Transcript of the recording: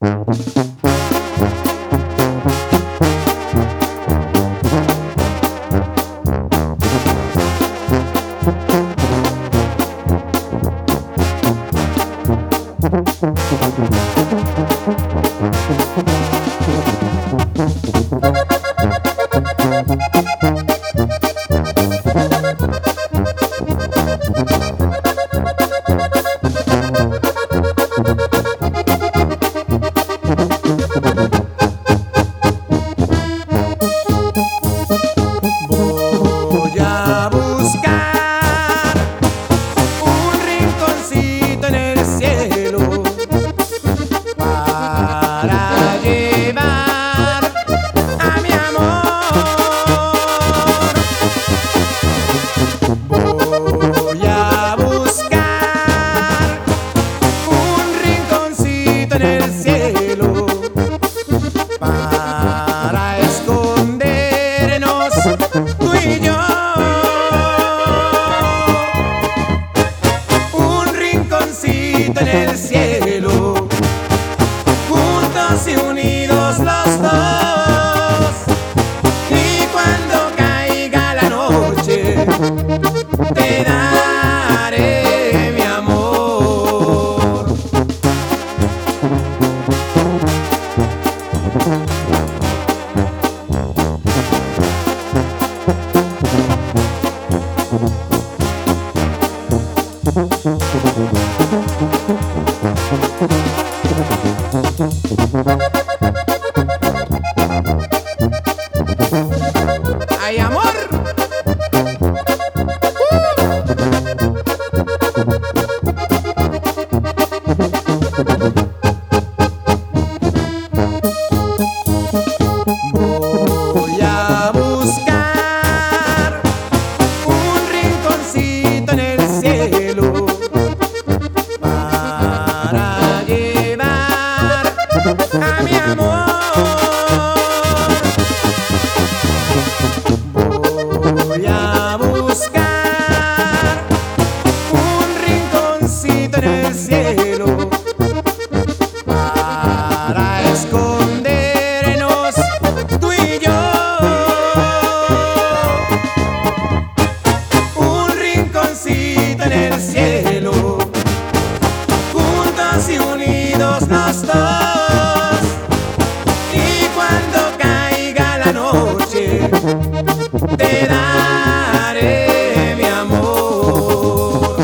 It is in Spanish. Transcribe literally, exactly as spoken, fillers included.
Voy a buscar un rinconcito en el cielo para llevar a mi amor. Voy a buscar un rinconcito en el cielo para escondernos tú y yo. Un rinconcito en el cielo, juntos y unidos los dos. Y cuando caiga la noche, te daré mi amor. ¡Ay, amor! Voy a buscar un rinconcito en el cielo para llevar a mi amor. Voy a buscar un rinconcito en el cielo para escondernos tú y yo. Un rinconcito en el cielo, juntos y unidos los dos. Y cuando caiga la noche, te daré mi amor.